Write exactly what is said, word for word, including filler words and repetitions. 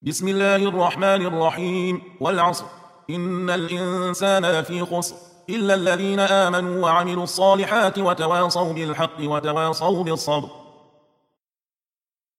بسم الله الرحمن الرحيم. والعصر إن الإنسان لفي خسر إلا الذين آمنوا وعملوا الصالحات وتواصوا بالحق وتواصوا بالصبر.